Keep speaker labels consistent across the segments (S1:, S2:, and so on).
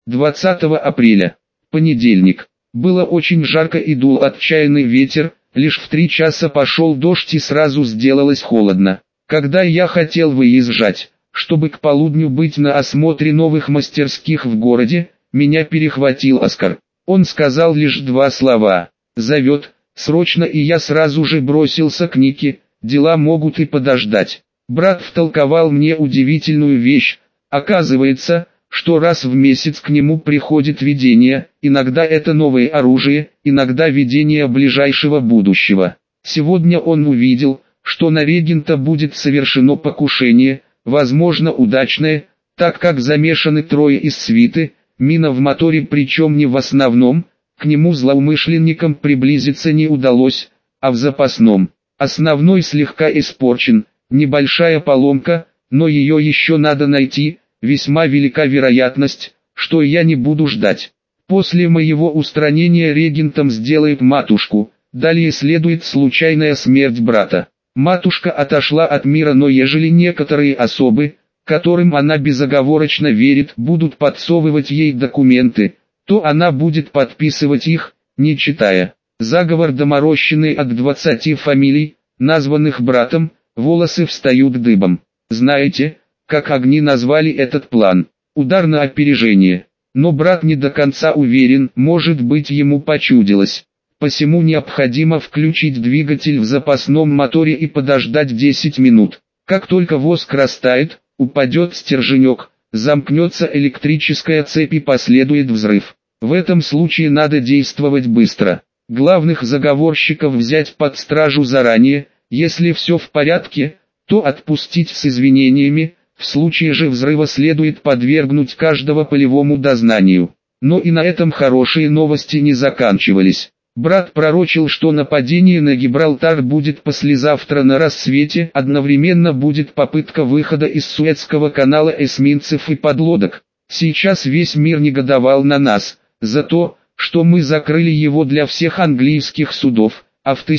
S1: 20 апреля. Понедельник. Было очень жарко и дул отчаянный ветер, лишь в 3 часа пошел дождь и сразу сделалось холодно. Когда я хотел выезжать, чтобы к полудню быть на осмотре новых мастерских в городе, меня перехватил Оскар. Он сказал лишь 2 слова: «Зовет, срочно», и я сразу же бросился к Нике, дела могут и подождать. Брат втолковал мне удивительную вещь. Оказывается, что раз в месяц к нему приходит видение, иногда это новое оружие, иногда видение ближайшего будущего. Сегодня он увидел, что на регента будет совершено покушение, возможно удачное, так как замешаны 3 из свиты, мина в моторе, причем не в основном, к нему злоумышленникам приблизиться не удалось, а в запасном. Основной слегка испорчен, небольшая поломка, но ее еще надо найти. Весьма велика вероятность, что я не буду ждать. После моего устранения регентом сделает матушку, далее следует случайная смерть брата. Матушка отошла от мира, но ежели некоторые особы, которым она безоговорочно верит, будут подсовывать ей документы, то она будет подписывать их, не читая. Заговор доморощенный от 20 фамилий, названных братом, волосы встают дыбом. Знаете, как огни назвали этот план? Удар на опережение. Но брат не до конца уверен, может быть, ему почудилось. Посему необходимо включить двигатель в запасном моторе и подождать 10 минут. Как только воск растает, упадет стерженек, замкнется электрическая цепь и последует взрыв. В этом случае надо действовать быстро. Главных заговорщиков взять под стражу заранее, если все в порядке, то отпустить с извинениями. В случае же взрыва следует подвергнуть каждого полевому дознанию. Но и на этом хорошие новости не заканчивались. Брат пророчил, что нападение на Гибралтар будет послезавтра на рассвете, одновременно будет попытка выхода из Суэцкого канала эсминцев и подлодок. Сейчас весь мир негодовал на нас, за то, что мы закрыли его для всех английских судов, а в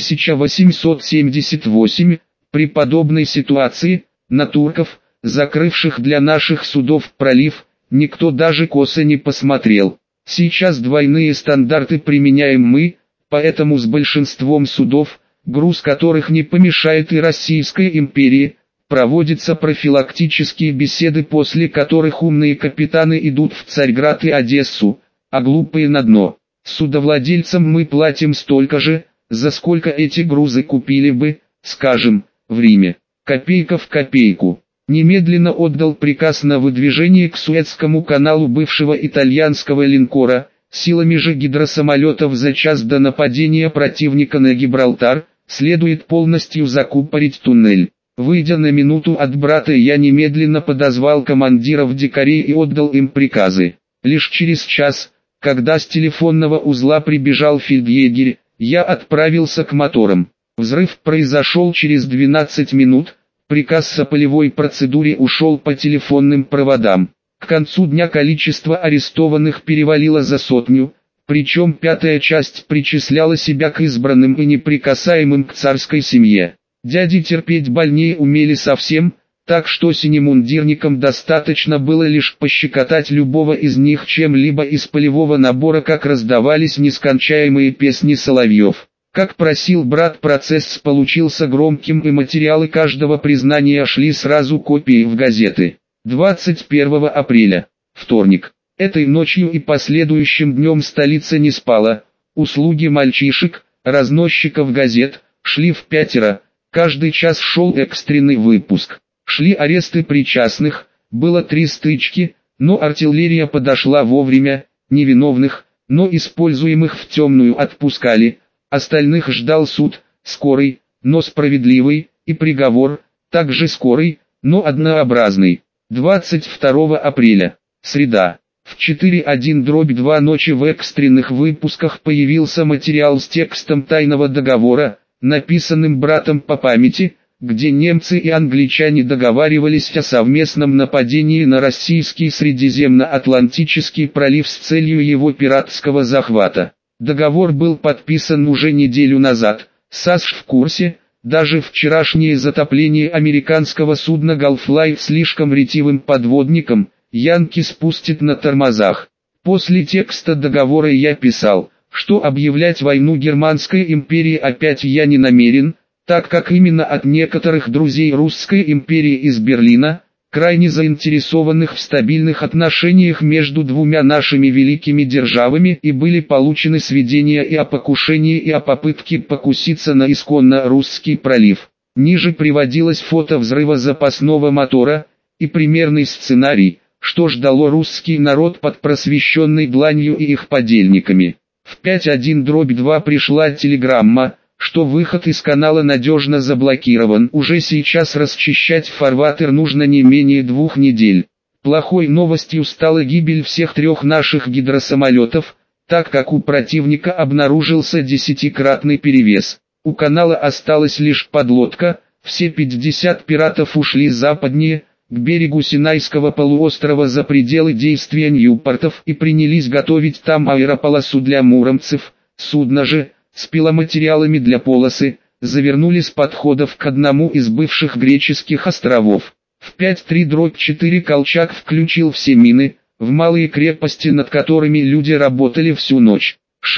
S1: 1878, при подобной ситуации, на турков, закрывших для наших судов пролив, никто даже косо не посмотрел. Сейчас двойные стандарты применяем мы, поэтому с большинством судов, груз которых не помешает и Российской империи, проводятся профилактические беседы, после которых умные капитаны идут в Царьград и Одессу, а глупые на дно. Судовладельцам мы платим столько же, за сколько эти грузы купили бы, скажем, в Риме. Копейка в копейку. Немедленно отдал приказ на выдвижение к Суэцкому каналу бывшего итальянского линкора, силами же гидросамолетов за час до нападения противника на Гибралтар, следует полностью закупорить туннель. Выйдя на минуту от брата, я немедленно подозвал командиров дикарей и отдал им приказы. Лишь через час, когда с телефонного узла прибежал фельдъегерь, я отправился к моторам. Взрыв произошел через 12 минут. Приказ о полевой процедуре ушел по телефонным проводам. К концу дня количество арестованных перевалило за 100, причем 5-я часть причисляла себя к избранным и неприкасаемым к царской семье. Дяди терпеть больнее умели совсем, так что синемундирникам достаточно было лишь пощекотать любого из них чем-либо из полевого набора, как раздавались нескончаемые песни соловьев. Как просил брат, процесс получился громким, и материалы каждого признания шли сразу копии в газеты. 21 апреля, вторник. Этой ночью и последующим днем столица не спала. Услуги мальчишек, разносчиков газет, шли в 5. Каждый час шел экстренный выпуск. Шли аресты причастных, было 3 стычки, но артиллерия подошла вовремя, невиновных, но используемых в темную отпускали. Остальных ждал суд, скорый, но справедливый, и приговор, также скорый, но однообразный. 22 апреля, среда, в 4:1/2 ночи в экстренных выпусках появился материал с текстом тайного договора, написанным братом по памяти, где немцы и англичане договаривались о совместном нападении на российский Средиземно-Атлантический пролив с целью его пиратского захвата. Договор был подписан уже неделю назад, САС в курсе, даже вчерашнее затопление американского судна Gulf Light слишком ретивым подводником, янки спустят на тормозах. После текста договора я писал, что объявлять войну Германской империи опять я не намерен, так как именно от некоторых друзей Русской империи из Берлина, крайне заинтересованных в стабильных отношениях между двумя нашими великими державами, и были получены сведения и о покушении, и о попытке покуситься на исконно русский пролив. Ниже приводилось фото взрыва запасного мотора и примерный сценарий, что ждало русский народ под просвещенной дланью и их подельниками. В 5.1/2 пришла телеграмма, что выход из канала надежно заблокирован. Уже сейчас расчищать фарватер нужно не менее 2 недель. Плохой новостью стала гибель всех 3 наших гидросамолетов, так как у противника обнаружился 10-кратный перевес. У канала осталась лишь подлодка, все 50 пиратов ушли западнее, к берегу Синайского полуострова за пределы действия Ньюпортов и принялись готовить там аэрополосу для муромцев. Судно же, с пиломатериалами для полосы, завернули с подходов к одному из бывших греческих островов. В 5.3/4 Колчак включил все мины, в малые крепости, над которыми люди работали всю ночь.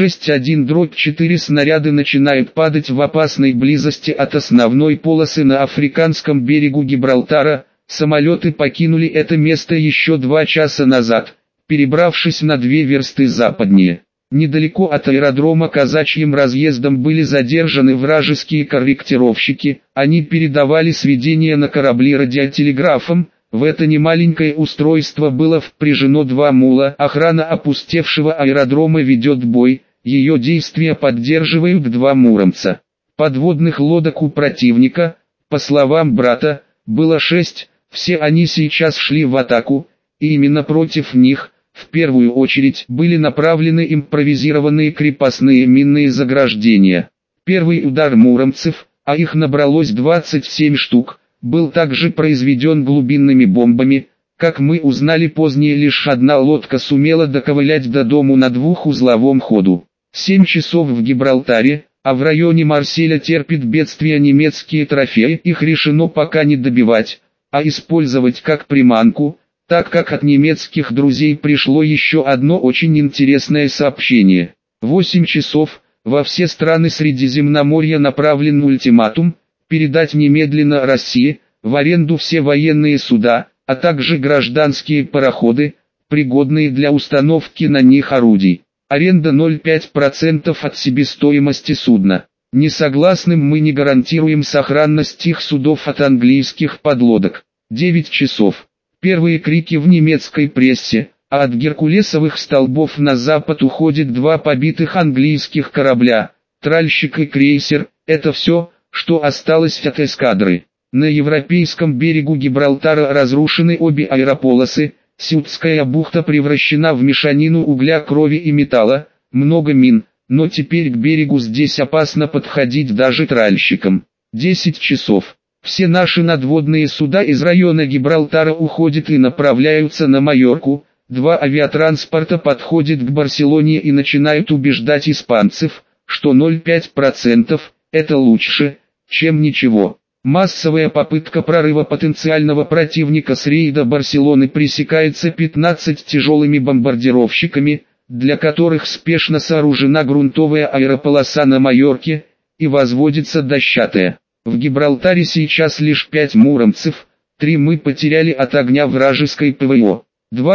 S1: 6.1/4 снаряды начинают падать в опасной близости от основной полосы на африканском берегу Гибралтара. Самолеты покинули это место еще 2 часа назад, перебравшись на 2 версты западнее. Недалеко от аэродрома казачьим разъездом были задержаны вражеские корректировщики, они передавали сведения на корабли радиотелеграфом. В это немаленькое устройство было впряжено 2 мула. Охрана опустевшего аэродрома ведет бой, ее действия поддерживают 2 муромца. Подводных лодок у противника, по словам брата, было 6, все они сейчас шли в атаку, и именно против них, в первую очередь, были направлены импровизированные крепостные минные заграждения. Первый удар муромцев, а их набралось 27 штук, был также произведен глубинными бомбами. Как мы узнали позднее, лишь одна лодка сумела доковылять до дому на 2-узловом ходу. 7 часов в Гибралтаре, а в районе Марселя терпит бедствие немецкие трофеи. Их решено пока не добивать, а использовать как приманку, так как от немецких друзей пришло еще одно очень интересное сообщение. 8 часов, во все страны Средиземноморья направлен ультиматум, передать немедленно России, в аренду все военные суда, а также гражданские пароходы, пригодные для установки на них орудий. Аренда 0,5% от себестоимости судна. Несогласным мы не гарантируем сохранность их судов от английских подлодок. 9 часов. Первые крики в немецкой прессе, а от геркулесовых столбов на запад уходит 2 побитых английских корабля, тральщик и крейсер. Это все, что осталось от эскадры. На европейском берегу Гибралтара разрушены обе аэрополосы, Сютская бухта превращена в мешанину угля, крови и металла, много мин, но теперь к берегу здесь опасно подходить даже тральщикам. 10 часов. Все наши надводные суда из района Гибралтара уходят и направляются на Майорку. 2 авиатранспорта подходят к Барселоне и начинают убеждать испанцев, что 0,5% это лучше, чем ничего. Массовая попытка прорыва потенциального противника с рейда Барселоны пресекается 15 тяжелыми бомбардировщиками, для которых спешно сооружена грунтовая аэрополоса на Майорке, и возводится дощатая. В Гибралтаре сейчас лишь 5 муромцев, 3 мы потеряли от огня вражеской ПВО.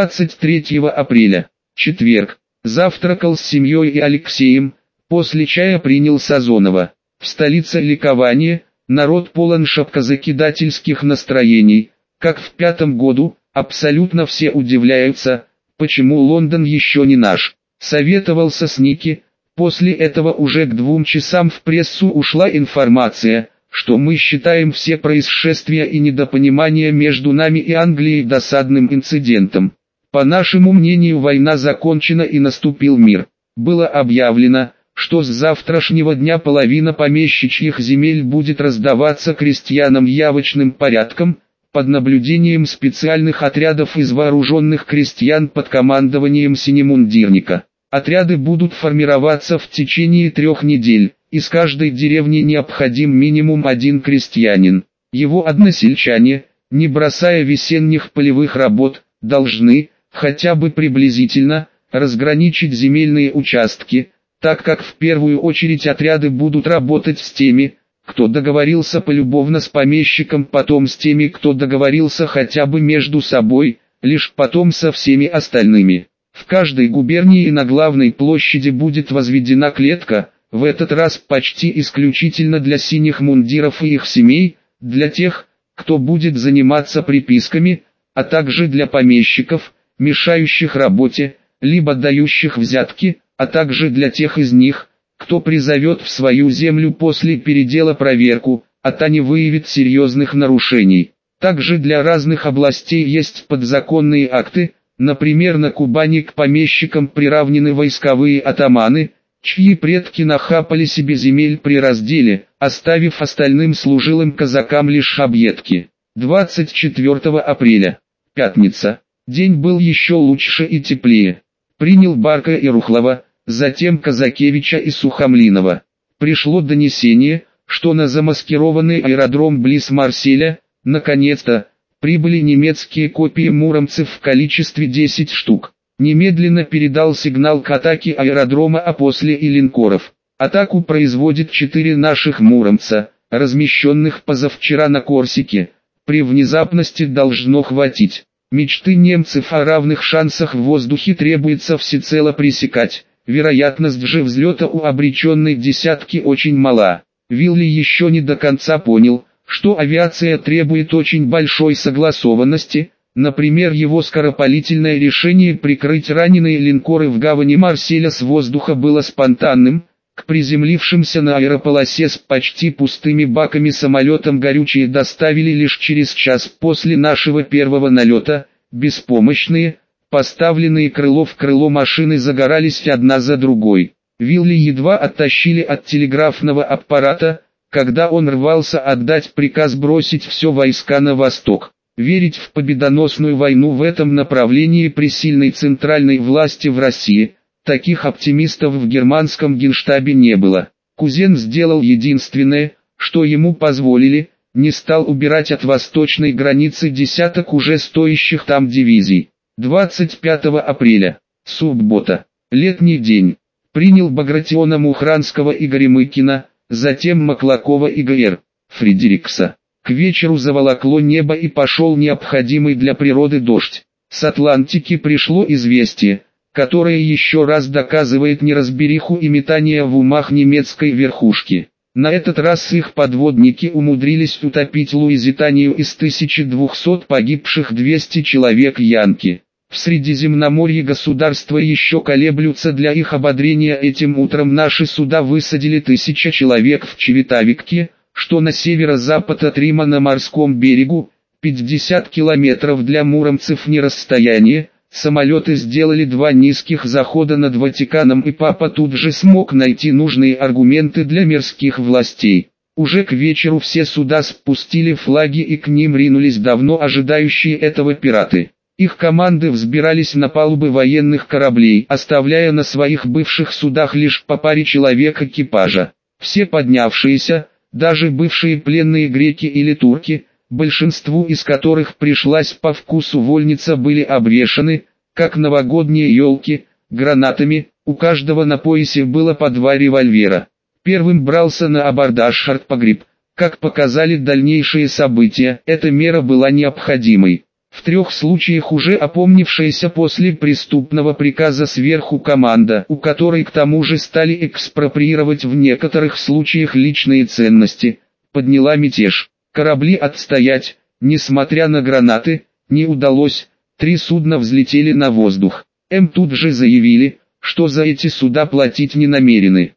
S1: 23 апреля, четверг, завтракал с семьей и Алексеем, после чая принял Сазонова. В столице ликование. Народ полон шапкозакидательских настроений, как в 5-м году. Абсолютно все удивляются, почему Лондон еще не наш. Советовался с Ники. После этого уже к 2 часам в прессу ушла информация, что мы считаем все происшествия и недопонимания между нами и Англией досадным инцидентом. По нашему мнению, война закончена и наступил мир. Было объявлено, что с завтрашнего дня половина помещичьих земель будет раздаваться крестьянам явочным порядком, под наблюдением специальных отрядов из вооруженных крестьян под командованием синемундирника. Отряды будут формироваться в течение 3 недель, из каждой деревни необходим минимум 1 крестьянин. Его односельчане, не бросая весенних полевых работ, должны, хотя бы приблизительно, разграничить земельные участки, так как в первую очередь отряды будут работать с теми, кто договорился полюбовно с помещиком, потом с теми, кто договорился хотя бы между собой, лишь потом со всеми остальными. В каждой губернии на главной площади будет возведена клетка, в этот раз почти исключительно для синих мундиров и их семей, для тех, кто будет заниматься приписками, а также для помещиков, мешающих работе, либо дающих взятки, а также для тех из них, кто призовет в свою землю после передела проверку, а та не выявит серьезных нарушений. Также для разных областей есть подзаконные акты, например, на Кубани к помещикам приравнены войсковые атаманы, чьи предки нахапали себе земель при разделе, оставив остальным служилым казакам лишь объедки. 24 апреля. Пятница. День был еще лучше и теплее. Принял Барка и Рухлова, затем Казакевича и Сухомлинова. Пришло донесение, что на замаскированный аэродром близ Марселя, наконец-то, прибыли немецкие копии муромцев в количестве 10 штук. Немедленно передал сигнал к атаке аэродрома, а после и линкоров. Атаку производит 4 наших муромца, размещенных позавчера на Корсике. При внезапности должно хватить. Мечты немцев о равных шансах в воздухе требуется всецело пресекать. Вероятность же взлета у обреченной десятки очень мала. Вилли еще не до конца понял, что авиация требует очень большой согласованности. Например, его скоропалительное решение прикрыть раненые линкоры в гавани Марселя с воздуха было спонтанным. К приземлившимся на аэрополосе с почти пустыми баками самолетам горючее доставили лишь через час после нашего первого налета. Беспомощные, поставленные крыло в крыло машины загорались одна за другой. Вилли едва оттащили от телеграфного аппарата, когда он рвался отдать приказ бросить все войска на восток. Верить в победоносную войну в этом направлении при сильной центральной власти в России, таких оптимистов в германском генштабе не было. Кузен сделал единственное, что ему позволили, не стал убирать от восточной границы десяток уже стоящих там дивизий. 25 апреля. Суббота. Летний день. Принял Багратиона Мухранского и Горемыкина, затем Маклакова и Г.Р. Фредерикса. К вечеру заволокло небо и пошел необходимый для природы дождь. С Атлантики пришло известие, которое еще раз доказывает неразбериху и метание в умах немецкой верхушки. На этот раз их подводники умудрились утопить Луизитанию, из 1200 погибших 200 человек янки. В Средиземноморье государства еще колеблются, для их ободрения этим утром наши суда высадили 1000 человек в Чевитавикке, что на северо-запад от Рима на морском берегу, 50 километров для муромцев не расстояние. Самолеты сделали 2 низких захода над Ватиканом, и папа тут же смог найти нужные аргументы для мирских властей. Уже к вечеру все суда спустили флаги, и к ним ринулись давно ожидающие этого пираты. Их команды взбирались на палубы военных кораблей, оставляя на своих бывших судах лишь по паре человек экипажа. Все поднявшиеся, даже бывшие пленные греки или турки, большинству из которых пришлась по вкусу вольница, были обвешаны, как новогодние елки, гранатами. У каждого на поясе было по 2 револьвера. Первым брался на абордаж Шартпогреб. Как показали дальнейшие события, эта мера была необходимой. В 3 случаях уже опомнившаяся после преступного приказа сверху команда, у которой к тому же стали экспроприировать в некоторых случаях личные ценности, подняла мятеж. Корабли отстоять, несмотря на гранаты, не удалось. 3 судна взлетели на воздух. Тут же заявили, что за эти суда платить не намерены.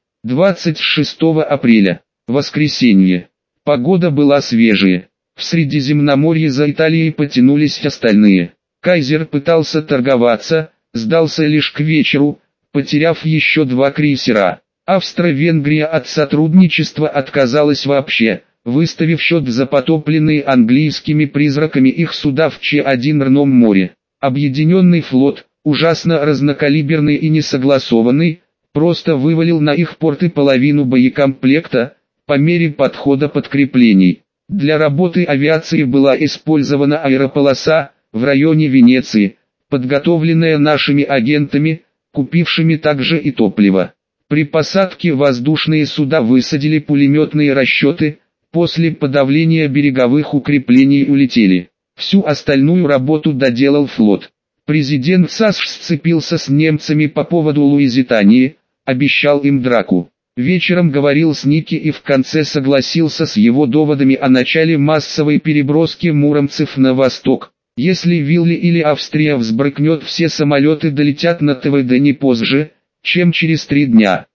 S1: 26 апреля. Воскресенье. Погода была свежая. В Средиземноморье за Италией потянулись остальные. Кайзер пытался торговаться, сдался лишь к вечеру, потеряв еще 2 крейсера. Австро-Венгрия от сотрудничества отказалась вообще, выставив счет за потопленные английскими призраками их суда в Ч1 море. Объединенный флот, ужасно разнокалиберный и несогласованный, просто вывалил на их порты половину боекомплекта, по мере подхода подкреплений. Для работы авиации была использована аэрополоса в районе Венеции, подготовленная нашими агентами, купившими также и топливо. При посадке воздушные суда высадили пулеметные расчеты, после подавления береговых укреплений улетели. Всю остальную работу доделал флот. Президент САС сцепился с немцами по поводу Луизитании, обещал им драку. Вечером говорил с Ники и в конце согласился с его доводами о начале массовой переброски муромцев на восток. Если Вилли или Австрия взбрыкнет, все самолеты долетят на ТВД не позже, чем через 3 дня.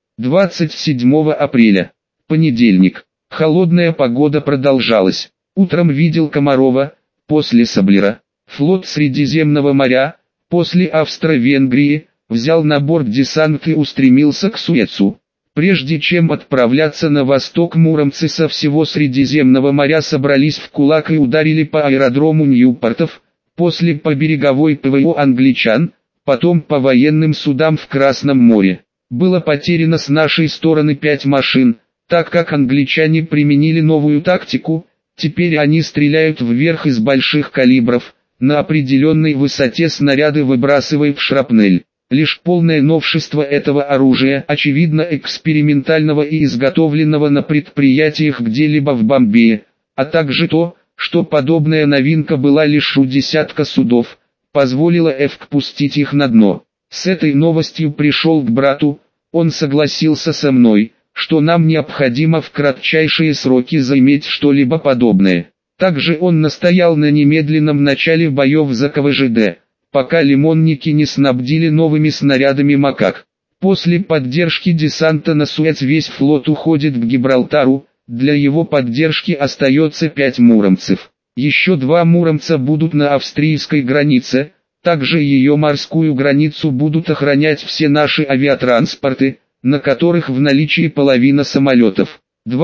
S1: 27 апреля. Понедельник. Холодная погода продолжалась. Утром видел Комарова, после Саблера. Флот Средиземного моря, после Австро-Венгрии, взял на борт десант и устремился к Суэцу. Прежде чем отправляться на восток, муромцы со всего Средиземного моря собрались в кулак и ударили по аэродрому Ньюпортов, после по береговой ПВО англичан, потом по военным судам в Красном море. Было потеряно с нашей стороны 5 машин, так как англичане применили новую тактику, теперь они стреляют вверх из больших калибров, на определенной высоте снаряды выбрасывают шрапнель. Лишь полное новшество этого оружия, очевидно экспериментального и изготовленного на предприятиях где-либо в Бомбее, а также то, что подобная новинка была лишь у десятка судов, позволило ЭФК пустить их на дно. С этой новостью пришел к брату, он согласился со мной, что нам необходимо в кратчайшие сроки заиметь что-либо подобное. Также он настоял на немедленном начале боев за КВЖД, пока лимонники не снабдили новыми снарядами «Макак». После поддержки десанта на Суэц весь флот уходит к Гибралтару, для его поддержки остается 5 муромцев. Еще 2 муромца будут на австрийской границе, также ее морскую границу будут охранять все наши авиатранспорты, на которых в наличии половина самолетов.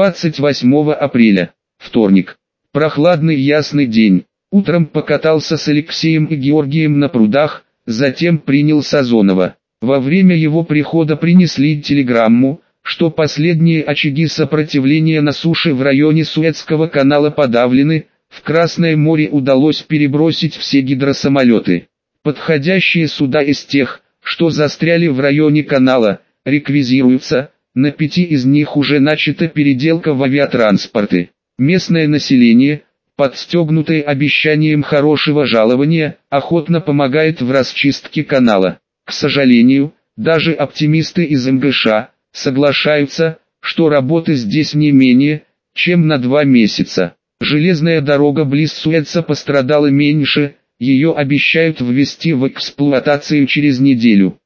S1: 28 апреля, вторник. Прохладный ясный день. Утром покатался с Алексеем и Георгием на прудах, затем принял Сазонова. Во время его прихода принесли телеграмму, что последние очаги сопротивления на суше в районе Суэцкого канала подавлены, в Красное море удалось перебросить все гидросамолеты. Подходящие суда из тех, что застряли в районе канала, реквизируются, на 5 из них уже начата переделка в авиатранспорты. Местное население, подстегнутое обещанием хорошего жалования, охотно помогает в расчистке канала. К сожалению, даже оптимисты из МГШ соглашаются, что работы здесь не менее, чем на 2 месяца. Железная дорога близ Суэца пострадала меньше, ее обещают ввести в эксплуатацию через неделю.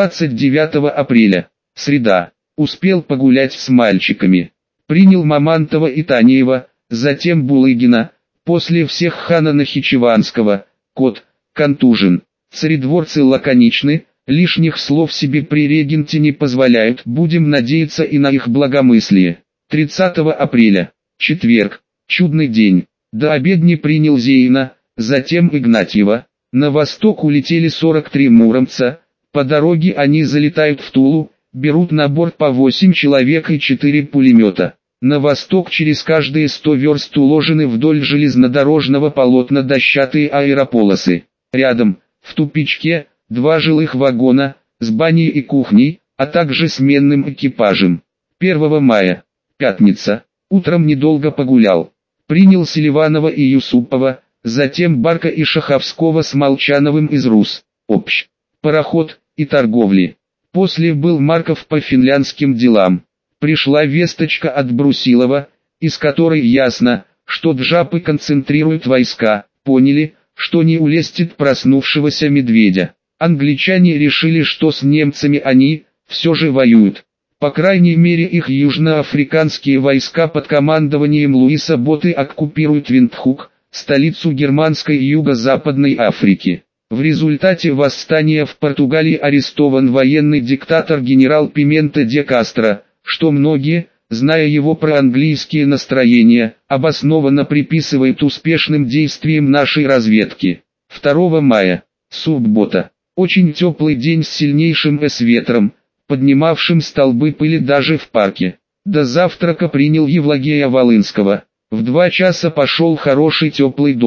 S1: 29 апреля, среда, успел погулять с мальчиками. Принял Мамантова и Танеева, затем Булыгина, после всех Хана Нахичеванского, кот, контужен. Царедворцы лаконичны, лишних слов себе при регенте не позволяют, будем надеяться и на их благомыслие. 30 апреля, четверг, чудный день. До обедни принял Зейна, затем Игнатьева. На восток улетели 43 муромца, по дороге они залетают в Тулу, берут на борт по 8 человек и 4 пулемета. На восток через каждые 100 верст уложены вдоль железнодорожного полотна дощатые аэрополосы. Рядом, в тупичке, 2 жилых вагона, с баней и кухней, а также сменным экипажем. 1 мая, пятница, утром недолго погулял. Принял Селиванова и Юсупова, затем Барка и Шаховского с Молчановым из Рус, общ, пароход и торговли. После был Марков по финляндским делам. Пришла весточка от Брусилова, из которой ясно, что джапы концентрируют войска, поняли, что не улестит проснувшегося медведя. Англичане решили, что с немцами они, все же воюют. По крайней мере их южноафриканские войска под командованием Луиса Боты оккупируют Виндхук, столицу германской юго-западной Африки. В результате восстания в Португалии арестован военный диктатор генерал Пимента де Кастро, что многие, зная его проанглийские настроения, обоснованно приписывают успешным действиям нашей разведки. 2 мая, суббота, очень теплый день с сильнейшим ветром, поднимавшим столбы пыли даже в парке. До завтрака принял Евлогея Волынского. В 2 часа пошел хороший теплый дождь.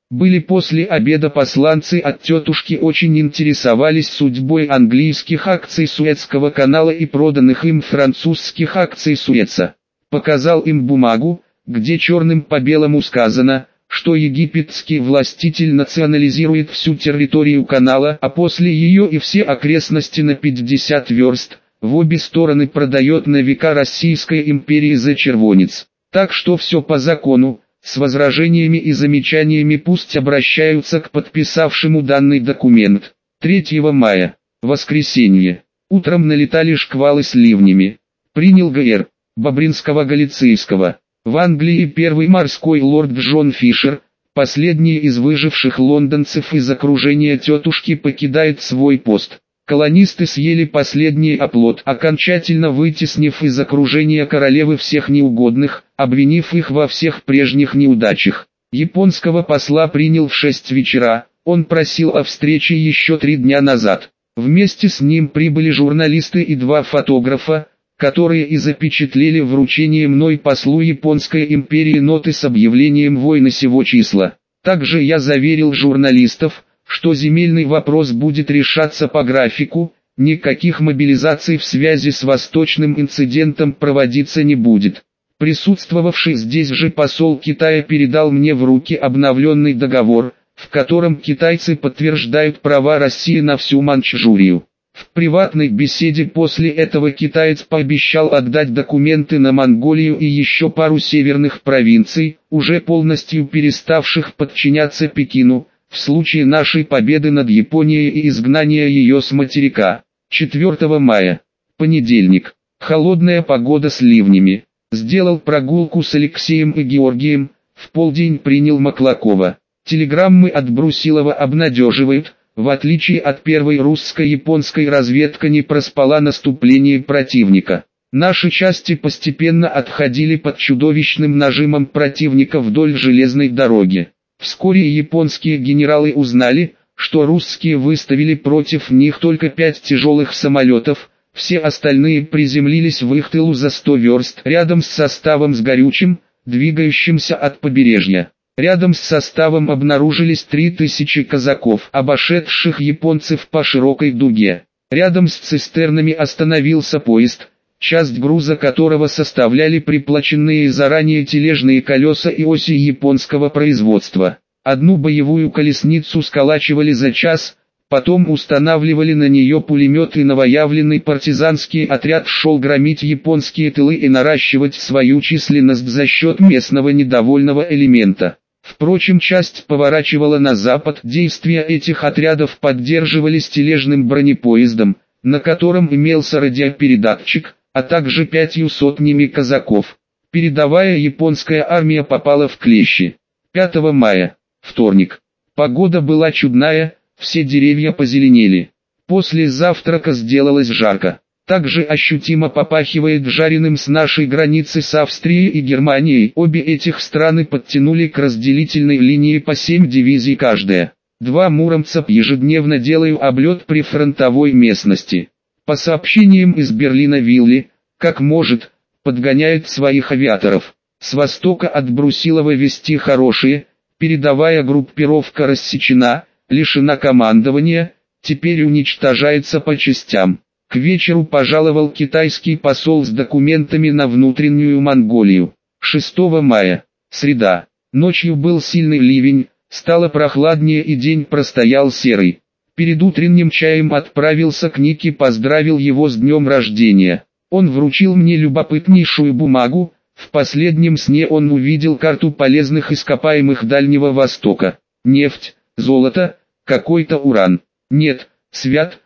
S1: Были после обеда посланцы от тетушки очень интересовались судьбой английских акций Суэцкого канала и проданных им французских акций Суэца. Показал им бумагу, где черным по белому сказано, что египетский властитель национализирует всю территорию канала, а после ее и все окрестности на 50 верст, в обе стороны продает на века Российской империи за червонец. Так что все по закону, с возражениями и замечаниями пусть обращаются к подписавшему данный документ. 3 мая, воскресенье, утром налетали шквалы с ливнями. Принял ГР Бобринского-Галицийского. В Англии первый морской лорд Джон Фишер, последний из выживших лондонцев из окружения тетушки, покидает свой пост. Колонисты съели последний оплот, окончательно вытеснив из окружения королевы всех неугодных, обвинив их во всех прежних неудачах. Японского посла принял в 6 вечера, он просил о встрече еще 3 дня назад. Вместе с ним прибыли журналисты и 2 фотографа, которые и запечатлели вручение мной послу Японской империи ноты с объявлением войны сего числа. Также я заверил журналистов, что земельный вопрос будет решаться по графику, никаких мобилизаций в связи с восточным инцидентом проводиться не будет. Присутствовавший здесь же посол Китая передал мне в руки обновленный договор, в котором китайцы подтверждают права России на всю Маньчжурию. В приватной беседе после этого китаец пообещал отдать документы на Монголию и еще пару северных провинций, уже полностью переставших подчиняться Пекину, в случае нашей победы над Японией и изгнания ее с материка. 4 мая. Понедельник. Холодная погода с ливнями. Сделал прогулку с Алексеем и Георгием, в полдень принял Маклакова. Телеграммы от Брусилова обнадеживают, в отличие от первой русско-японской разведка не проспала наступление противника. Наши части постепенно отходили под чудовищным нажимом противника вдоль железной дороги. Вскоре японские генералы узнали, что русские выставили против них только 5 тяжелых самолетов, все остальные приземлились в их тылу за 100 верст рядом с составом с горючим, двигающимся от побережья. Рядом с составом обнаружились 3000 казаков, обошедших японцев по широкой дуге. Рядом с цистернами остановился поезд, часть груза которого составляли приплаченные заранее тележные колеса и оси японского производства. Одну боевую колесницу сколачивали за час, потом устанавливали на нее пулемет, и новоявленный партизанский отряд шел громить японские тылы и наращивать свою численность за счет местного недовольного элемента. Впрочем, часть поворачивала на запад. Действия этих отрядов поддерживались тележным бронепоездом, на котором имелся радиопередатчик, а также 5 сотнями казаков. Передовая японская армия попала в клещи. 5 мая, вторник. Погода была чудная, все деревья позеленели. После завтрака сделалось жарко. Также ощутимо попахивает жареным с нашей границы с Австрией и Германией. Обе этих страны подтянули к разделительной линии по 7 дивизий каждая. 2 муромца ежедневно делаю облет при фронтовой местности. По сообщениям из Берлина, Вилли, как может, подгоняет своих авиаторов. С востока от Брусилова вести хорошие, передовая группировка рассечена, лишена командования, теперь уничтожается по частям. К вечеру пожаловал китайский посол с документами на внутреннюю Монголию. 6 мая, среда. Ночью был сильный ливень, стало прохладнее и день простоял серый. Перед утренним чаем отправился к Нике, поздравил его с днем рождения. Он вручил мне любопытнейшую бумагу. В последнем сне он увидел карту полезных ископаемых Дальнего Востока. Нефть, золото, какой-то уран. Нет, свят,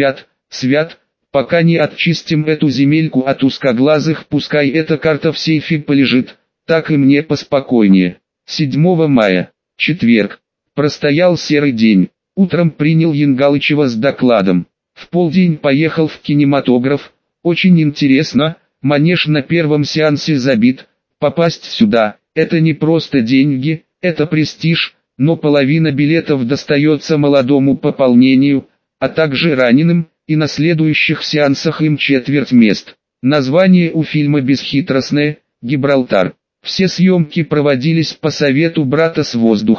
S1: пока не очистим эту земельку от узкоглазых, пускай эта карта в сейфе полежит, так и мне поспокойнее. 7 мая, четверг. Простоял серый день. Утром принял Янгалычева с докладом. В полдень поехал в кинематограф. Очень интересно, манеж на первом сеансе забит. Попасть сюда – это не просто деньги, это престиж, но половина билетов достается молодому пополнению, а также раненым, и на следующих сеансах им четверть мест. Название у фильма бесхитростное – «Гибралтар». Все съемки проводились по совету брата с воздуха,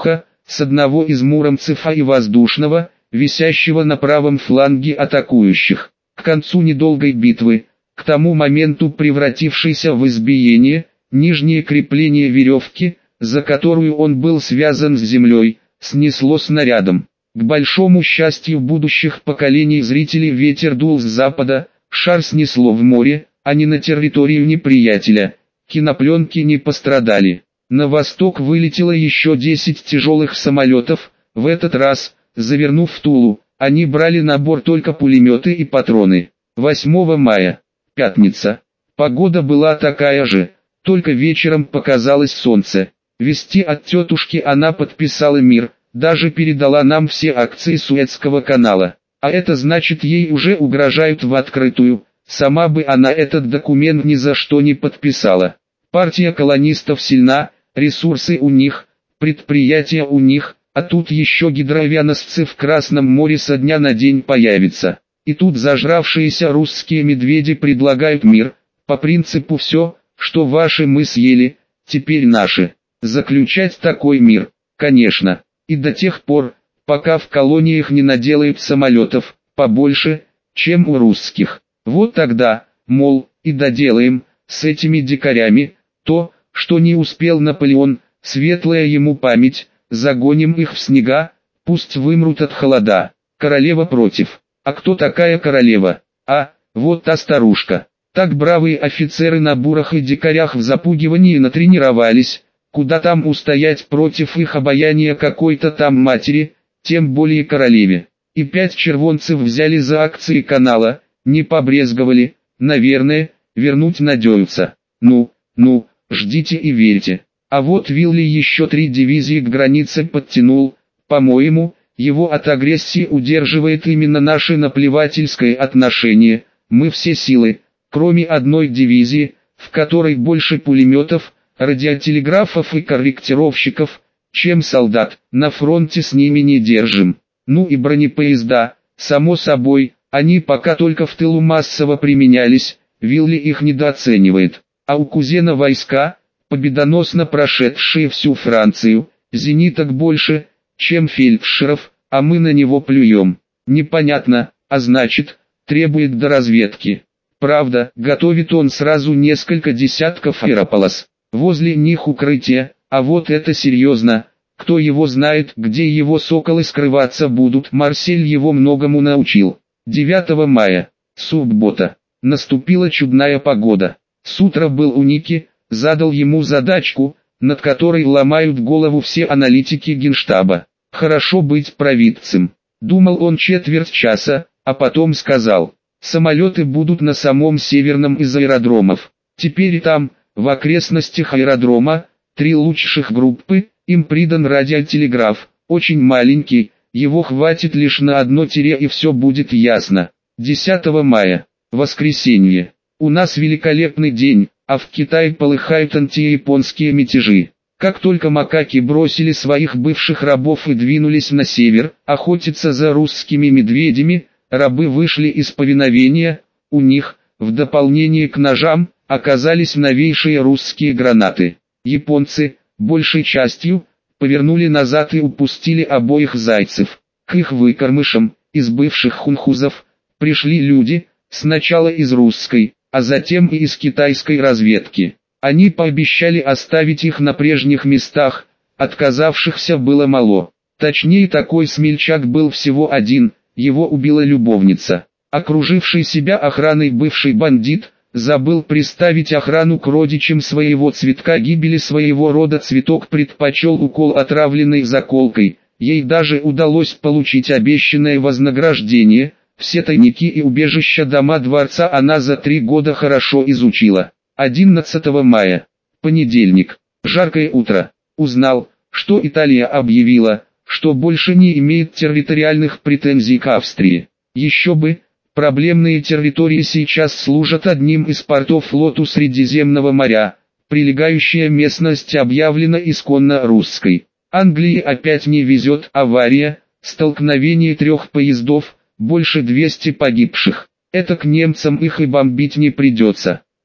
S1: с одного из муромцев и воздушного, висящего на правом фланге атакующих. К концу недолгой битвы, к тому моменту превратившейся в избиение, нижнее крепление веревки, за которую он был связан с землей, снесло снарядом. К большому счастью будущих поколений зрителей ветер дул с запада, шар снесло в море, а не на территорию неприятеля. Кинопленки не пострадали. На восток вылетело еще 10 тяжелых самолетов, в этот раз, завернув в Тулу, они брали на борт только пулеметы и патроны. 8 мая, пятница. Погода была такая же, только вечером показалось солнце. Вести от тетушки она подписала мир, даже передала нам все акции Суэцкого канала. А это значит, ей уже угрожают в открытую, сама бы она этот документ ни за что не подписала. Партия колонистов сильна, ресурсы у них, предприятия у них, а тут еще гидроавианосцы в Красном море со дня на день появятся. И тут зажравшиеся русские медведи предлагают мир, по принципу все, что ваши мы съели, теперь наши. Заключать такой мир, конечно, и до тех пор, пока в колониях не наделают самолетов, побольше, чем у русских. Вот тогда, мол, и доделаем, с этими дикарями, то, что не успел Наполеон, светлая ему память, загоним их в снега, пусть вымрут от холода. Королева против. А кто такая королева? А, вот та старушка. Так бравые офицеры на бурах и дикарях в запугивании натренировались, куда там устоять против их обаяния какой-то там матери, тем более королеве. И 5 червонцев взяли за акции канала, не побрезговали, наверное, вернуть надеются. Ну, ждите и верьте. А вот Вилли еще 3 дивизии к границе подтянул, по-моему, его от агрессии удерживает именно наше наплевательское отношение, мы все силы, кроме одной дивизии, в которой больше пулеметов, радиотелеграфов и корректировщиков, чем солдат, на фронте с ними не держим. Ну и бронепоезда, само собой, они пока только в тылу массово применялись, Вилли их недооценивает. А у кузена войска, победоносно прошедшие всю Францию, зениток больше, чем фельдшеров, а мы на него плюем. Непонятно, а значит, требует доразведки. Правда, готовит он сразу несколько десятков аэрополос. Возле них укрытие, а вот это серьезно. Кто его знает, где его соколы скрываться будут. Марсель его многому научил. 9 мая, суббота. Наступила чудная погода. С утра был у Ники, задал ему задачку, над которой ломают голову все аналитики Генштаба. Хорошо быть провидцем. Думал он четверть часа, а потом сказал: самолеты будут на самом северном из аэродромов. Теперь и там, в окрестностях аэродрома, 3 лучших группы, им придан радиотелеграф, очень маленький, его хватит лишь на одно тире и все будет ясно. 10 мая, воскресенье. У нас великолепный день, а в Китае полыхают антияпонские мятежи. Как только макаки бросили своих бывших рабов и двинулись на север, охотиться за русскими медведями, рабы вышли из повиновения, у них, в дополнение к ножам, оказались новейшие русские гранаты. Японцы, большей частью, повернули назад и упустили обоих зайцев. К их выкормышам, из бывших хунхузов, пришли люди, сначала из русской, а затем и из китайской разведки. Они пообещали оставить их на прежних местах, отказавшихся было мало. Точнее, такой смельчак был всего один, его убила любовница. Окруживший себя охраной бывший бандит, забыл приставить охрану к родичам своего цветка гибели своего рода. Цветок предпочел укол отравленной заколкой, ей даже удалось получить обещанное вознаграждение. Все тайники и убежища дома дворца она за 3 года хорошо изучила. 11 мая, понедельник, жаркое утро. Узнал, что Италия объявила, что больше не имеет территориальных претензий к Австрии. Еще бы, проблемные территории сейчас служат одним из портов флоту Средиземного моря, прилегающая местность объявлена исконно русской. Англии опять не везет, авария, столкновение 3 поездов, больше 200 погибших. Это к немцам их и бомбить не придется.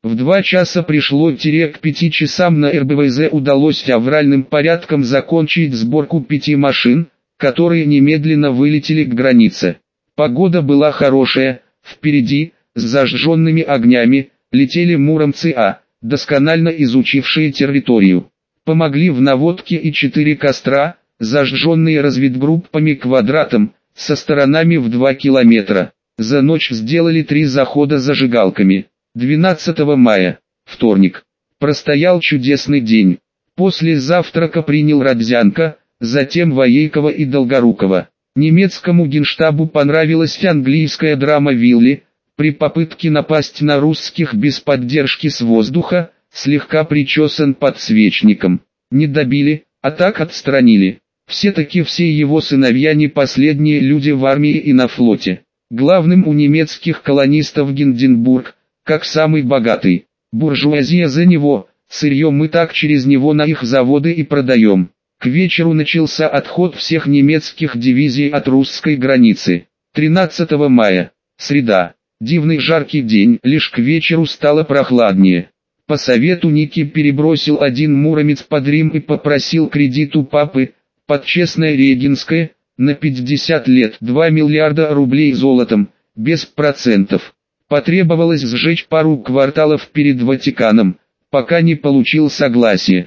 S1: В 2 часа пришло к 5 часам на РБВЗ удалось авральным порядком закончить сборку 5 машин, которые немедленно вылетели к границе. Погода была хорошая, впереди, с зажженными огнями, летели муромцы досконально изучившие территорию. Помогли в наводке и 4 костра, зажженные разведгруппами квадратом, со сторонами в 2 километра. За ночь сделали 3 захода зажигалками. 12 мая, вторник. Простоял чудесный день. После завтрака принял Родзянко, затем Воейкова и Долгорукова. Немецкому генштабу понравилась английская драма Вилли. При попытке напасть на русских без поддержки с воздуха, слегка причесан подсвечником. Не добили, а так отстранили. Все-таки все его сыновья не последние люди в армии и на флоте. Главным у немецких колонистов Гинденбург, как самый богатый. Буржуазия за него, сырье мы так через него на их заводы и продаем. К вечеру начался отход всех немецких дивизий от русской границы. 13 мая, среда. Дивный жаркий день, лишь к вечеру стало прохладнее. По совету Ники перебросил один муромец под Рим и попросил кредит у папы, под честное Регенское, на 50 лет 2 миллиарда рублей золотом, без процентов. Потребовалось сжечь пару кварталов перед Ватиканом, пока не получил согласия.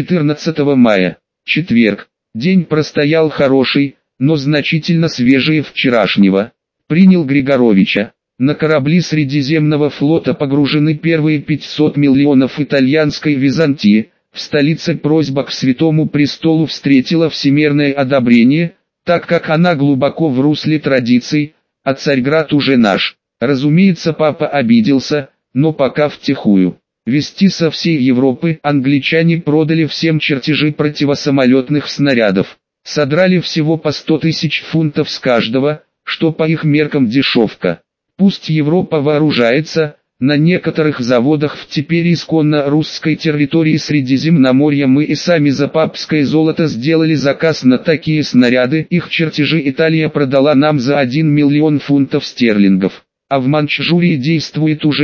S1: 14 мая, четверг. День простоял хороший, но значительно свежее вчерашнего. Принял Григоровича. На корабли Средиземного флота погружены первые 500 миллионов итальянской Византии. В столице просьба к Святому Престолу встретила всемирное одобрение, так как она глубоко в русле традиций, а Царьград уже наш. Разумеется, папа обиделся, но пока втихую. Вести со всей Европы англичане продали всем чертежи противосамолетных снарядов. Содрали всего по 100 тысяч фунтов с каждого, что по их меркам дешевка. Пусть Европа вооружается, на некоторых заводах в теперь исконно русской территории Средиземноморья мы и сами за папское золото сделали заказ на такие снаряды. Их чертежи Италия продала нам за 1 миллион фунтов стерлингов. А в Манчжурии действует уже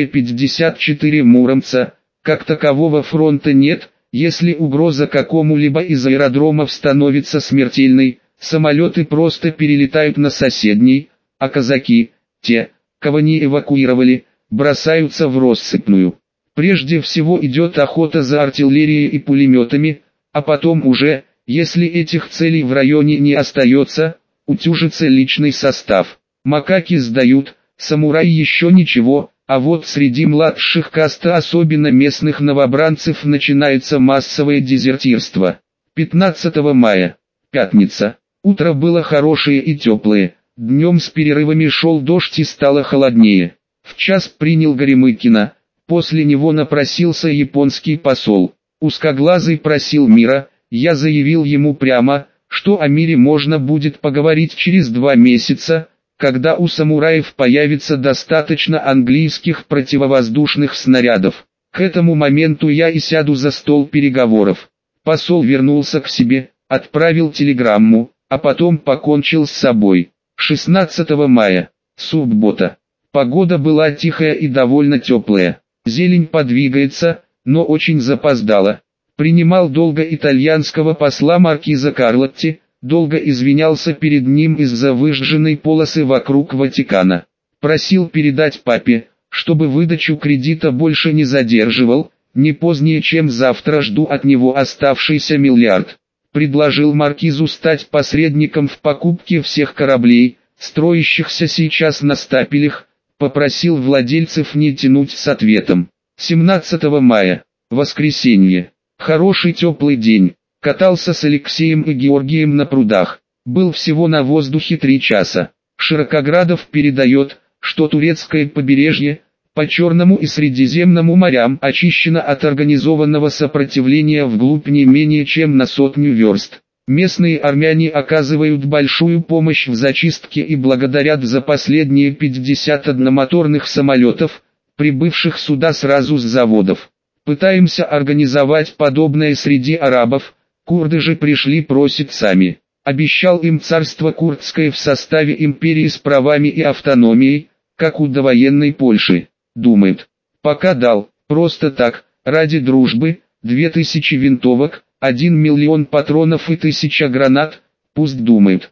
S1: 54 муромца, как такового фронта нет. Если угроза какому-либо из аэродромов становится смертельной, самолеты просто перелетают на соседний, а казаки, те, кого не эвакуировали, бросаются в россыпную. Прежде всего идет охота за артиллерией и пулеметами, а потом уже, если этих целей в районе не остается, утюжится личный состав. Макаки сдают, самураи еще ничего, а вот среди младших каста, особенно местных новобранцев, начинается массовое дезертирство. 15 мая, пятница. Утро было хорошее и теплое, днем с перерывами шел дождь и стало холоднее. В час принял Горемыкина, после него напросился японский посол. Узкоглазый просил мира, я заявил ему прямо, что о мире можно будет поговорить через 2 месяца, когда у самураев появится достаточно английских противовоздушных снарядов. К этому моменту я и сяду за стол переговоров. Посол вернулся к себе, отправил телеграмму, а потом покончил с собой. 16 мая, суббота. Погода была тихая и довольно теплая. Зелень подвигается, но очень запоздала. Принимал долго итальянского посла маркиза Карлотти, долго извинялся перед ним из-за выжженной полосы вокруг Ватикана. Просил передать папе, чтобы выдачу кредита больше не задерживал, не позднее чем завтра жду от него оставшийся миллиард. Предложил маркизу стать посредником в покупке всех кораблей, строящихся сейчас на стапелях, попросил владельцев не тянуть с ответом. 17 мая, воскресенье. Хороший теплый день. Катался с Алексеем и Георгием на прудах. Был всего на воздухе 3 часа. Широкоградов передает, что турецкое побережье, по Черному и Средиземному морям очищено от организованного сопротивления вглубь не менее чем на 100 верст. Местные армяне оказывают большую помощь в зачистке и благодарят за последние 50 одномоторных самолетов, прибывших сюда сразу с заводов. Пытаемся организовать подобное среди арабов, курды же пришли просить сами. Обещал им царство курдское в составе империи с правами и автономией, как у довоенной Польши. Думает, пока дал, Просто так, ради дружбы, 2000 винтовок, 1 миллион патронов и 1000 гранат, пусть думают.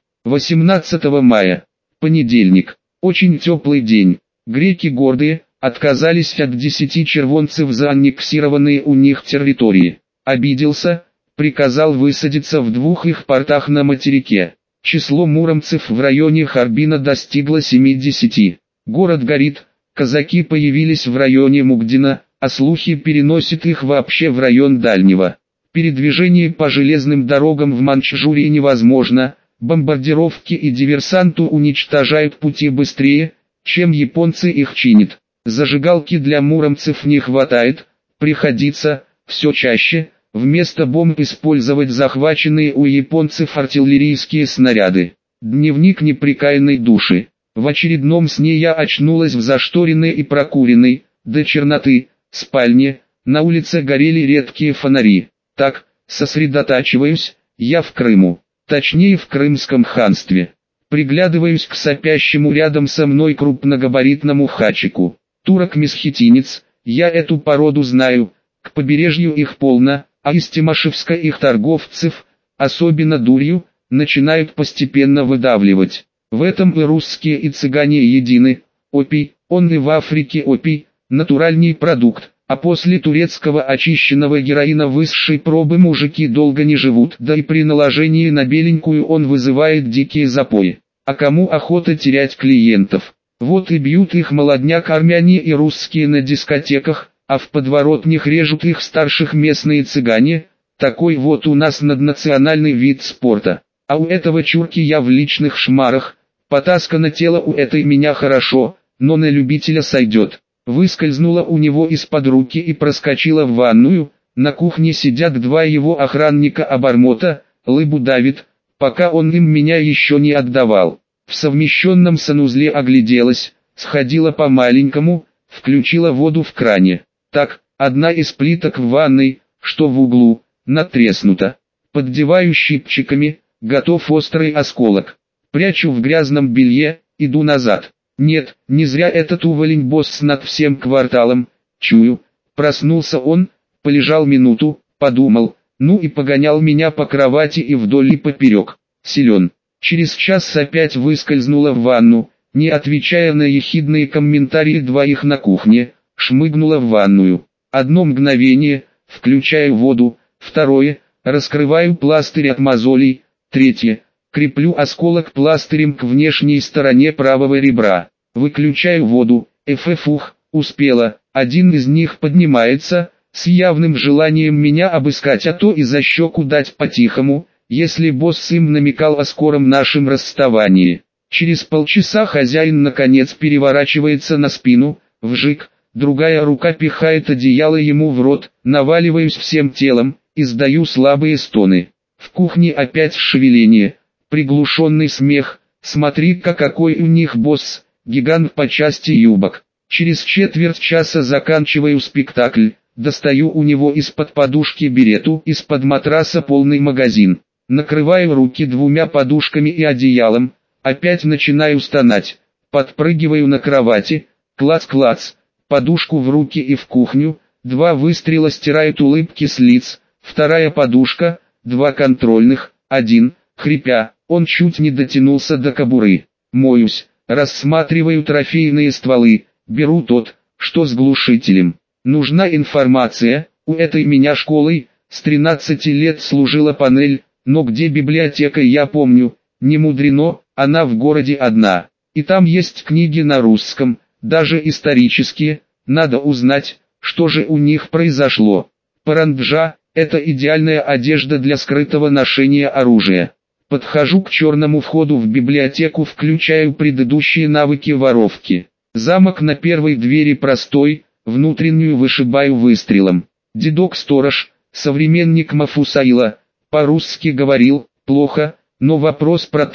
S1: 18 мая. Понедельник. Очень теплый день. Греки гордые, отказались от 10 червонцев за аннексированные у них территории. Обиделся, приказал высадиться в 2 их портах на материке. Число муромцев в районе Харбина достигло 70. Город горит, казаки появились в районе Мугдина, а слухи переносят их вообще в район Дальнего. Передвижение по железным дорогам в Манчжурии невозможно, бомбардировки и диверсанты уничтожают пути быстрее, чем японцы их чинят. Зажигалки для муромцев не хватает, приходится, все чаще, вместо бомб использовать захваченные у японцев артиллерийские снаряды. Дневник неприкаянной души. В очередном сне я очнулась в зашторенной и прокуренной, до черноты, спальне, на улице горели редкие фонари. Так, сосредотачиваюсь, я в Крыму, точнее в Крымском ханстве. Приглядываюсь к сопящему рядом со мной крупногабаритному хачику. Турок-месхетинец, я эту породу знаю, к побережью их полно, а из Тимашевска их торговцев, особенно дурью, начинают постепенно выдавливать. В этом и русские, и цыгане едины. Опий, он и в Африке опий, натуральный продукт. А после турецкого очищенного героина высшей пробы мужики долго не живут, да и при наложении на беленькую он вызывает дикие запои. А кому охота терять клиентов? Вот и бьют их молодняк армяне и русские на дискотеках, а в подворотнях режут их старших местные цыгане. Такой вот у нас наднациональный вид спорта. А у этого чурки я в личных шмарах, потаскано тело у этой меня хорошо, но на любителя сойдет. Выскользнула у него из-под руки и проскочила в ванную. На кухне сидят 2 его охранника-обормота, лыбу давит, пока он им меня еще не отдавал. В совмещенном санузле огляделась, сходила по-маленькому, включила воду в кране. Так, одна из плиток в ванной, что в углу, натреснута. Поддеваю щипчиками, готов острый осколок. Прячу в грязном белье, иду назад. Нет, не зря этот уволень босс над всем кварталом, чую. Проснулся он, полежал минуту, подумал, ну и погонял меня по кровати и вдоль и поперек. Силен. Через час опять выскользнула в ванну, не отвечая на ехидные комментарии 2 на кухне, шмыгнула в ванную. Одно мгновение, включаю воду, второе, раскрываю пластырь от мозолей, третье, креплю осколок пластырем к внешней стороне правого ребра. Выключаю воду, фух, успела, один из них поднимается, с явным желанием меня обыскать, а то и за щеку дать по-тихому, если босс им намекал о скором нашем расставании. Через полчаса хозяин наконец переворачивается на спину, вжик, другая рука пихает одеяло ему в рот, наваливаюсь всем телом, издаю слабые стоны. В кухне опять шевеление, приглушенный смех, смотри-ка какой у них босс, гигант по части юбок. Через четверть часа заканчиваю спектакль, достаю у него из-под подушки берету, из-под матраса полный магазин. Накрываю руки 2 подушками и одеялом, опять начинаю стонать, подпрыгиваю на кровати, клац-клац, подушку в руки и в кухню, 2 выстрела стирают улыбки с лиц, 2 подушка, 2 контрольных, 1, хрипя, он чуть не дотянулся до кобуры. Моюсь, рассматриваю трофейные стволы, беру тот, что с глушителем. Нужна информация, у этой меня школой, с 13 лет служила панель, но где библиотека я помню, не мудрено, она в городе одна. И там есть книги на русском, даже исторические, надо узнать, что же у них произошло. Паранджа – это идеальная одежда для скрытого ношения оружия. Подхожу к черному входу в библиотеку, включаю предыдущие навыки воровки. Замок на первой двери простой, внутреннюю вышибаю выстрелом. Дедок-сторож, современник Мафусаила, по-русски говорил, плохо, но вопрос про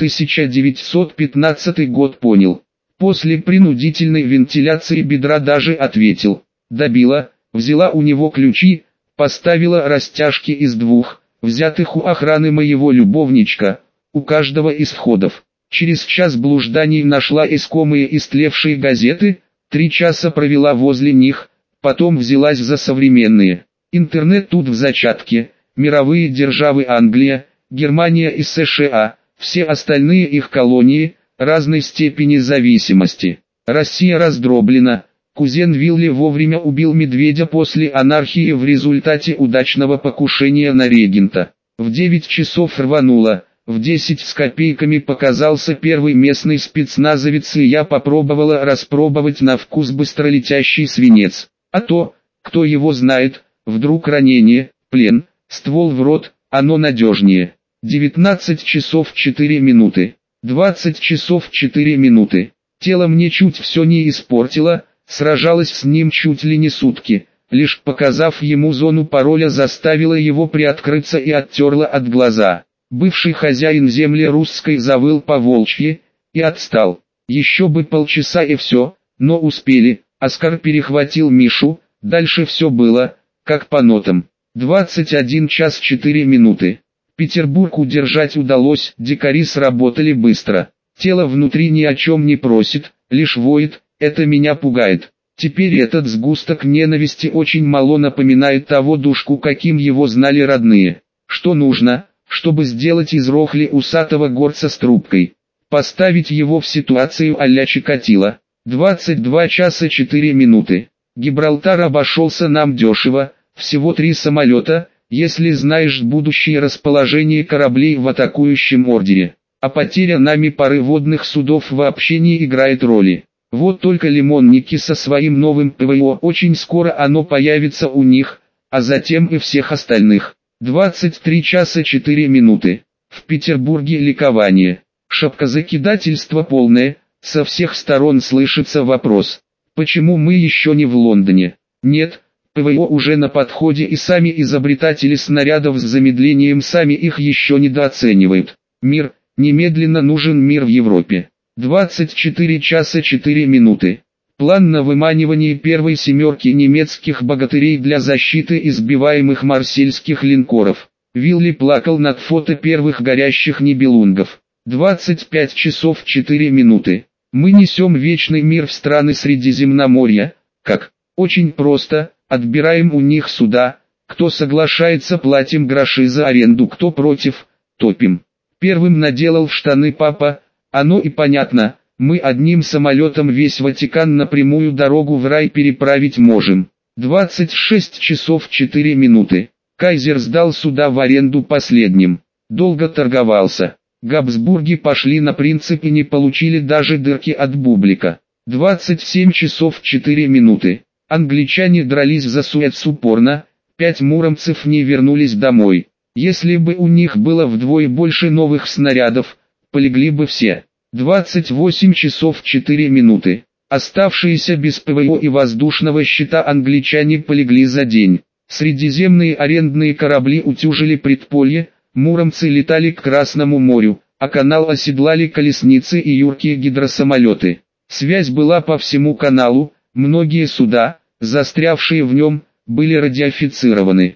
S1: 1915 год понял. После принудительной вентиляции бедра даже ответил. Добила, взяла у него ключи, поставила растяжки из 2, взятых у охраны моего любовничка, у каждого из входов. Через час блужданий нашла искомые истлевшие газеты, 3 часа провела возле них, потом взялась за современные. Интернет тут в зачатке, мировые державы Англия, Германия и США, все остальные их колонии, разной степени зависимости. Россия раздроблена. Кузен Вилли вовремя убил медведя после анархии в результате удачного покушения на регента. В 9 часов рвануло, в 10 с копейками показался первый местный спецназовец, и я попробовала распробовать на вкус быстролетящий свинец. А то, кто его знает, вдруг ранение, плен, ствол в рот, оно надежнее. 19 часов 4 минуты. 20 часов 4 минуты. Тело мне чуть все не испортило, сражалась с ним чуть ли не сутки, лишь показав ему зону пароля заставила его приоткрыться и оттерла от глаза. Бывший хозяин земли русской завыл по-волчьи и отстал. Еще бы полчаса и все, но успели. Оскар перехватил Мишу, дальше все было, как по нотам. 21 час 4 минуты. Петербург удержать удалось, дикари сработали быстро. Тело внутри ни о чем не просит, лишь воет, это меня пугает. Теперь этот сгусток ненависти очень мало напоминает того душку, каким его знали родные. Что нужно, чтобы сделать из Рохли усатого горца с трубкой? Поставить его в ситуацию а-ля Чикатило. 22 часа 4 минуты. Гибралтар обошелся нам дешево, всего 3 самолета, если знаешь будущее расположение кораблей в атакующем ордере. А потеря нами пары водных судов вообще не играет роли. Вот только лимонники со своим новым ПВО, очень скоро оно появится у них, а затем и всех остальных. 23 часа 4 минуты. В Петербурге ликование. Шапкозакидательство полное, со всех сторон слышится вопрос. Почему мы еще не в Лондоне? Нет, ПВО уже на подходе и сами изобретатели снарядов с замедлением сами их еще недооценивают. Мир, немедленно нужен мир в Европе. 24 часа 4 минуты. План на выманивание первой семерки немецких богатырей для защиты избиваемых марсельских линкоров. Вилли плакал над фото первых горящих нибелунгов. 25 часов 4 минуты. Мы несем вечный мир в страны Средиземноморья. Как? Очень просто, отбираем у них суда, кто соглашается платим гроши за аренду, кто против, топим. Первым наделал в штаны папа, оно и понятно, мы одним самолетом весь Ватикан на прямую дорогу в рай переправить можем. 26 часов 4 минуты. Кайзер сдал суда в аренду последним. Долго торговался. Габсбурги пошли на принцип и не получили даже дырки от бублика. 27 часов 4 минуты. Англичане дрались за Суэц упорно, 5 муромцев не вернулись домой. Если бы у них было вдвое больше новых снарядов, полегли бы все. 28 часов 4 минуты. Оставшиеся без ПВО и воздушного щита англичане полегли за день. Средиземные арендные корабли утюжили предполье, муромцы летали к Красному морю, а канал оседлали колесницы и юркие гидросамолеты. Связь была по всему каналу, многие суда, застрявшие в нем, были радиофицированы.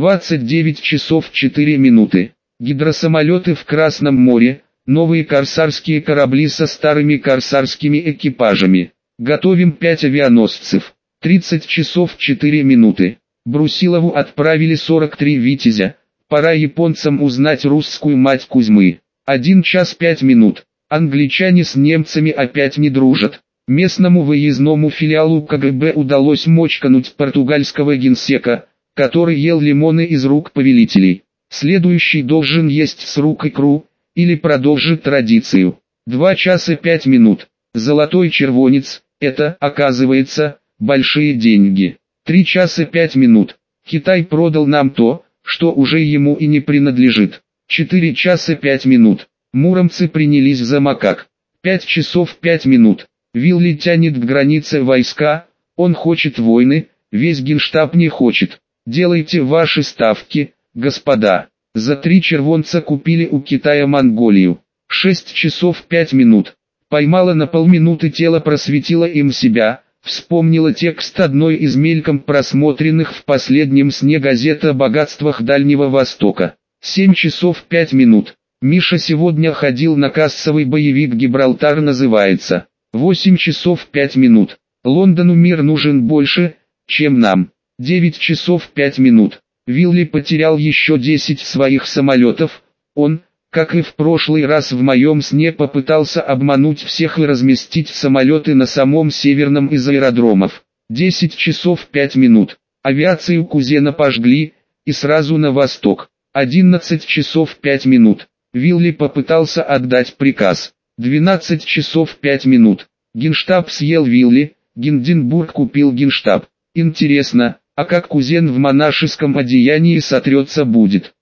S1: 29 часов 4 минуты. Гидросамолеты в Красном море, новые корсарские корабли со старыми корсарскими экипажами. Готовим 5 авианосцев. 30 часов 4 минуты. Брусилову отправили 43 «Витязя». Пора японцам узнать русскую мать Кузьмы. 1 час 5 минут. Англичане с немцами опять не дружат. Местному выездному филиалу КГБ удалось мочкануть португальского генсека, который ел лимоны из рук повелителей. Следующий должен есть с рук икру, или продолжит традицию. 2 часа 5 минут. Золотой червонец, это, оказывается, большие деньги. 3 часа 5 минут. Китай продал нам то, что уже ему и не принадлежит. 4 часа 5 минут. Муромцы принялись за макак. 5 часов 5 минут. Вилли тянет к границе войска, он хочет войны, весь генштаб не хочет. Делайте ваши ставки, господа. За 3 червонца купили у Китая Монголию. 6 часов 5 минут. Поймала на полминуты тело, просветила им себя, вспомнила текст одной из мельком просмотренных в последнем сне газет о богатствах Дальнего Востока. 7 часов 5 минут. Миша сегодня ходил на кассовый боевик «Гибралтар» называется. 8 часов 5 минут. Лондону мир нужен больше, чем нам. 9 часов 5 минут. Вилли потерял еще 10 своих самолетов. Он, как и в прошлый раз в моем сне, попытался обмануть всех и разместить самолеты на самом северном из аэродромов. 10 часов 5 минут. Авиацию кузена пожгли, и сразу на восток. 11 часов 5 минут. Вилли попытался отдать приказ. 12 часов 5 минут. Генштаб съел Вилли, Гинденбург купил Генштаб. Интересно, а как кузен в монашеском одеянии сотрется будет?